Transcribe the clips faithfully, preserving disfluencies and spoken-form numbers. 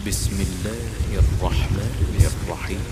بسم الله الرحمن الرحيم.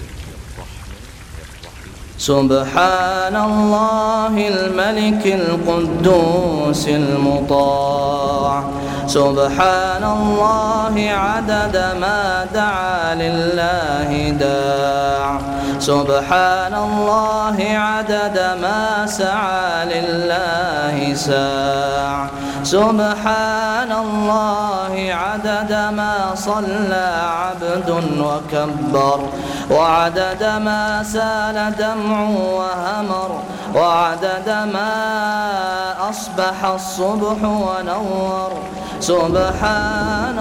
سبحان الله الملك القدوس المطاع، سبحان الله عدد ما دعا لله داع، سبحان الله عدد ما سعى لله ساع، سبحان الله عدد ما صلى عبد وكبر، وعدد ما سال دمع وهمر، وعدد ما أصبح الصبح ونور. سبحان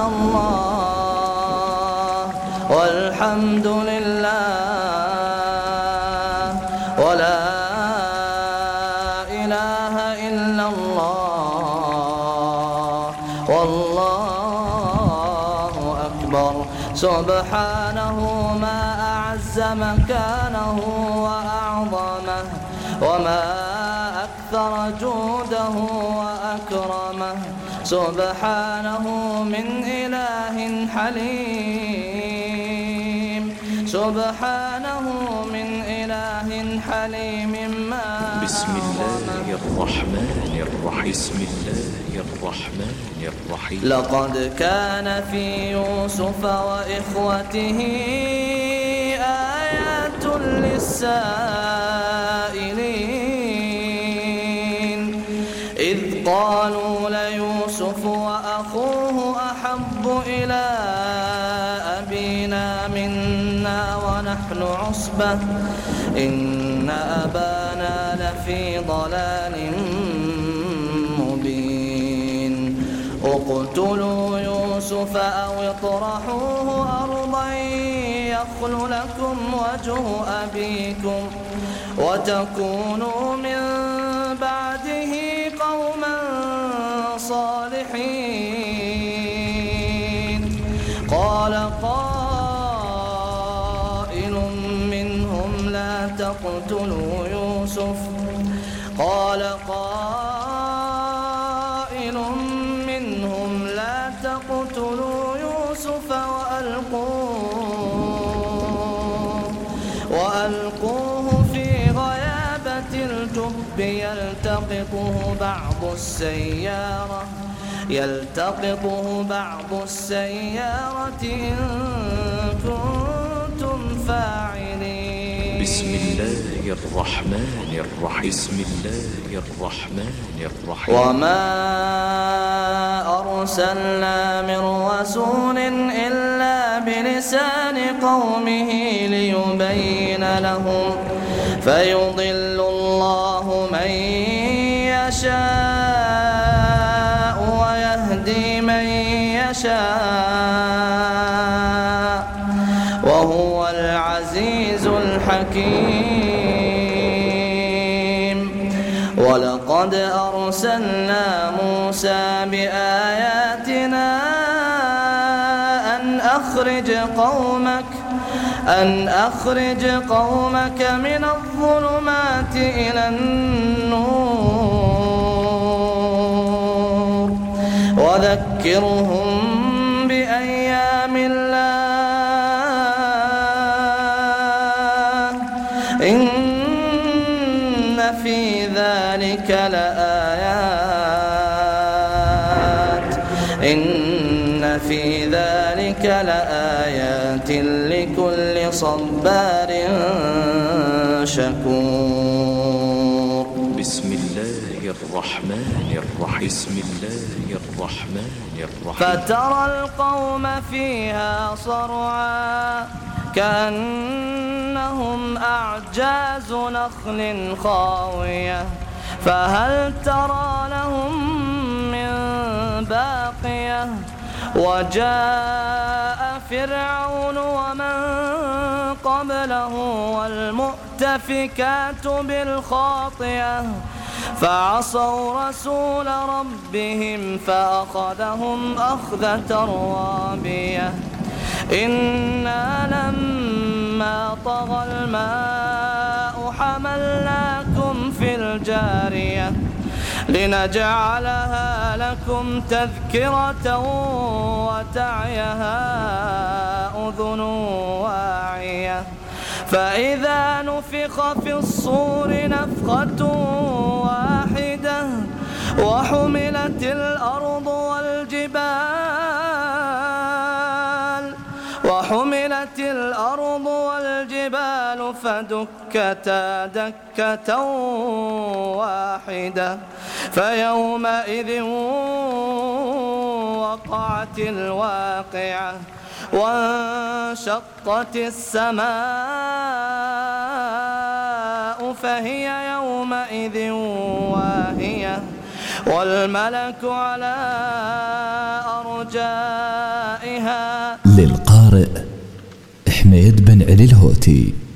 الله والحمد لله ولا إله إلا الله والله أكبر. سبحانه ما أعز مكانه وأعظمه، وما أكثر جوده وأكرمه. سبحانه من إله حليم، سبحانه من إله حليم ما بسم الله الرحمن الرحيم. بسم الله الرحمن الرحيم. لقد كان في يوسف وإخوته آيات للسائلين، إذ قالوا ليوسف وأخوه أحب إلى أبينا منا ونحن عصبة إن أبانا لفي ضلال مبين. اقتلوا يوسف أو اطرحوه أرضا يخل لكم وجه أبيكم وتكونوا من بعده قوما صالحين. قال قائل منهم لا تقتلوا يوسف، قال قائل منهم لا تقتلوا يوسف وألقوه وألقوه في غيابة الجب يلتقطه بعض السيارة يلتقطه بعض السيارة إن كنتم فاعلين. بسم الله الرحمن الرحيم. بسم الله الرحمن الرحيم. وما أرسلنا من رسول إلا بلسان قومه ليبين لهم، فيضل الله من يشاء ويهدي من يشاء وهو العزيز الحكيم. ولقد أرسلنا موسى بآياتنا أن أخرج قومك أن أخرج قومك من الظلمات إلى النور وذكرهم بأيام الله إن في ذلك لآيات إن في ذلك لآيات لكل صبار شكور. بسم الله الرحمن الرحيم. بسم الله الرحمن الرحيم. فترى القوم فيها صرعى كأنهم أعجاز نخل خاوية، فهل ترى لهم من باقية. وجاء فرعون ومن قبله والمؤتفكات بالخاطئة فعصوا رسول ربهم فأخذهم أخذة رابية. إنا لما طغى الماء حملناكم في الجارية لنجعلها لكم تذكرة وتعيها أذن واعية فإذا نفخ في الصور نفخة واحدة وحملت الأرض والجبال وحملت الأرض والجبال فدكتا دكة واحدة فيومئذ وقعت الواقعة وانشقت السماء فهي يومئذ واهية والملك على أرجائها. للقارئ حميد بن علي الهوتي.